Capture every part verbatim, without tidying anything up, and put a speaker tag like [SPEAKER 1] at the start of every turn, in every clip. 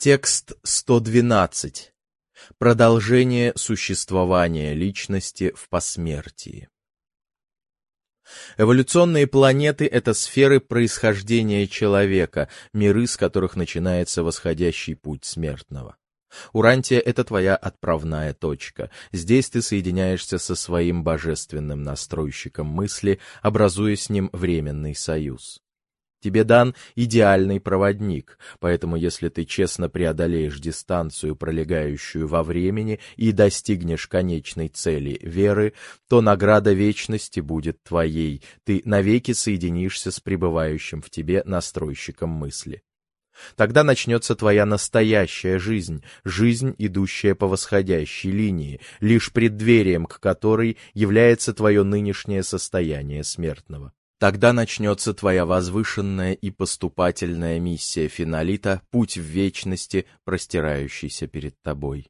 [SPEAKER 1] Текст сто двенадцать. Продолжение существования личности в посмертии. Эволюционные планеты — это сферы происхождения человека, миры, с которых начинается восходящий путь смертного. Урантия — это твоя отправная точка. Здесь ты соединяешься со своим божественным настройщиком мысли, образуя с ним временный союз. Тебе дан идеальный проводник, поэтому если ты честно преодолеешь дистанцию, пролегающую во времени, и достигнешь конечной цели веры, то награда вечности будет твоей, ты навеки соединишься с пребывающим в тебе настройщиком мысли. Тогда начнется твоя настоящая жизнь, жизнь, идущая по восходящей линии, лишь преддверием к которой является твое нынешнее состояние смертного. Тогда начнется твоя возвышенная и поступательная миссия финалита, путь в вечности, простирающийся перед тобой.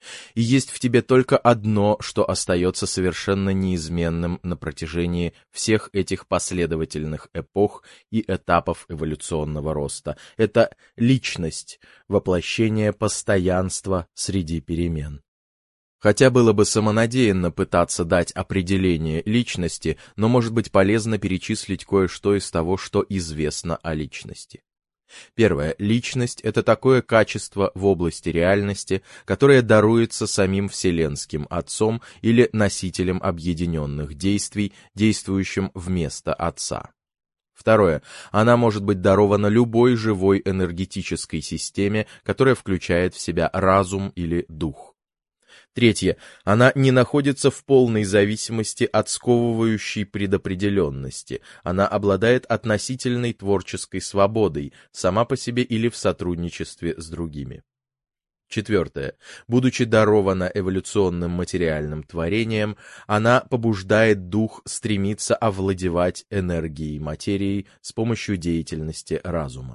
[SPEAKER 1] И есть в тебе только одно, что остается совершенно неизменным на протяжении всех этих последовательных эпох и этапов эволюционного роста. Это личность, воплощение постоянства среди перемен. Хотя было бы самонадеянно пытаться дать определение личности, но может быть полезно перечислить кое-что из того, что известно о личности. Первое. Личность — это такое качество в области реальности, которое даруется самим Вселенским Отцом или носителем объединенных действий, действующим вместо Отца. Второе. Она может быть дарована любой живой энергетической системе, которая включает в себя разум или дух. Третье. Она не находится в полной зависимости от сковывающей предопределенности. Она обладает относительной творческой свободой, сама по себе или в сотрудничестве с другими. Четвертое. Будучи дарована эволюционным материальным творением, она побуждает дух стремиться овладевать энергией материи с помощью деятельности разума.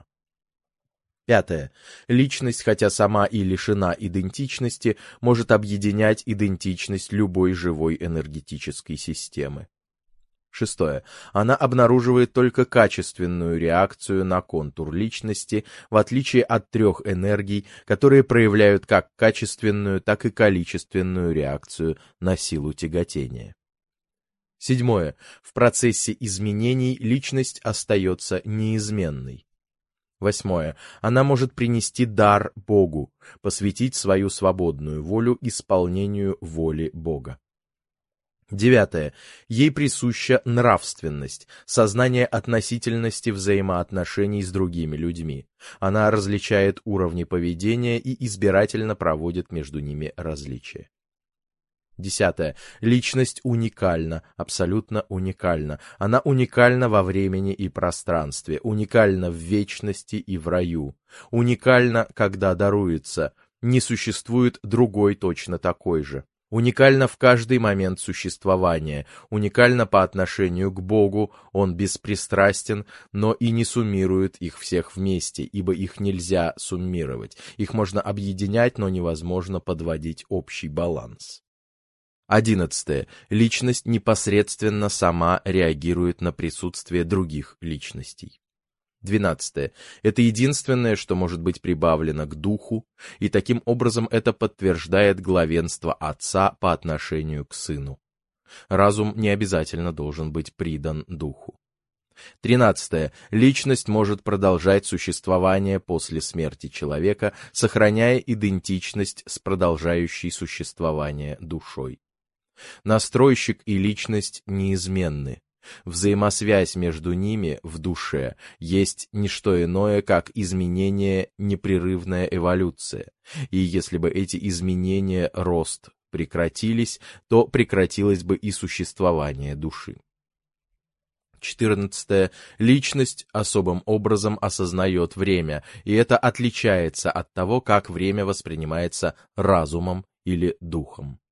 [SPEAKER 1] Пятое. Личность, хотя сама и лишена идентичности, может объединять идентичность любой живой энергетической системы. Шестое. Она обнаруживает только качественную реакцию на контур личности, в отличие от трех энергий, которые проявляют как качественную, так и количественную реакцию на силу тяготения. Седьмое. В процессе изменений личность остается неизменной. Восьмое. Она может принести дар Богу, посвятить свою свободную волю исполнению воли Бога. Девятое. Ей присуща нравственность, сознание относительности взаимоотношений с другими людьми. Она различает уровни поведения и избирательно проводит между ними различия. Десятое. Личность уникальна, абсолютно уникальна. Она уникальна во времени и пространстве, уникальна в вечности и в раю. Уникальна, когда даруется. Не существует другой точно такой же. Уникальна в каждый момент существования. Уникальна по отношению к Богу. Он беспристрастен, но и не суммирует их всех вместе, ибо их нельзя суммировать. Их можно объединять, но невозможно подводить общий баланс. Одиннадцатое. Личность непосредственно сама реагирует на присутствие других личностей. Двенадцатое. Это единственное, что может быть прибавлено к духу, и таким образом это подтверждает главенство Отца по отношению к Сыну. Разум не обязательно должен быть придан духу. Тринадцатое. Личность может продолжать существование после смерти человека, сохраняя идентичность с продолжающей существование душой. Настройщик и личность неизменны. Взаимосвязь между ними в душе есть не что иное, как изменение, непрерывная эволюция. И если бы эти изменения, рост, прекратились, то прекратилось бы и существование души. Четырнадцатое. Личность особым образом осознает время, и это отличается от того, как время воспринимается разумом или духом.